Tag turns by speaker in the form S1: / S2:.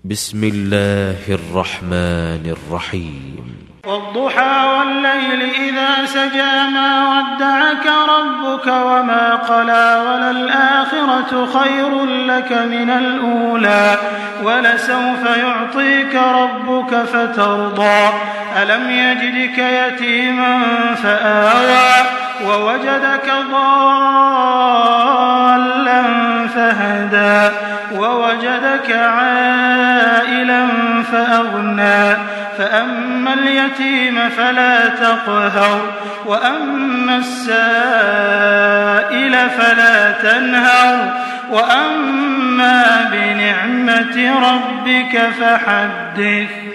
S1: بسم الله الرحمن الرحيم
S2: والضحى والليل إذا سجى ما ودعك ربك وما قلى وللآخرة خير لك من الأولى ولسوف يعطيك ربك فترضى ألم يجدك يتيما فآوى ووجدك ضالا فهدى ووجدك عائلا فأغنى فأما اليتيم فلا تقهر وأما السائل فلا تنهر وأما بنعمة ربك فحدث.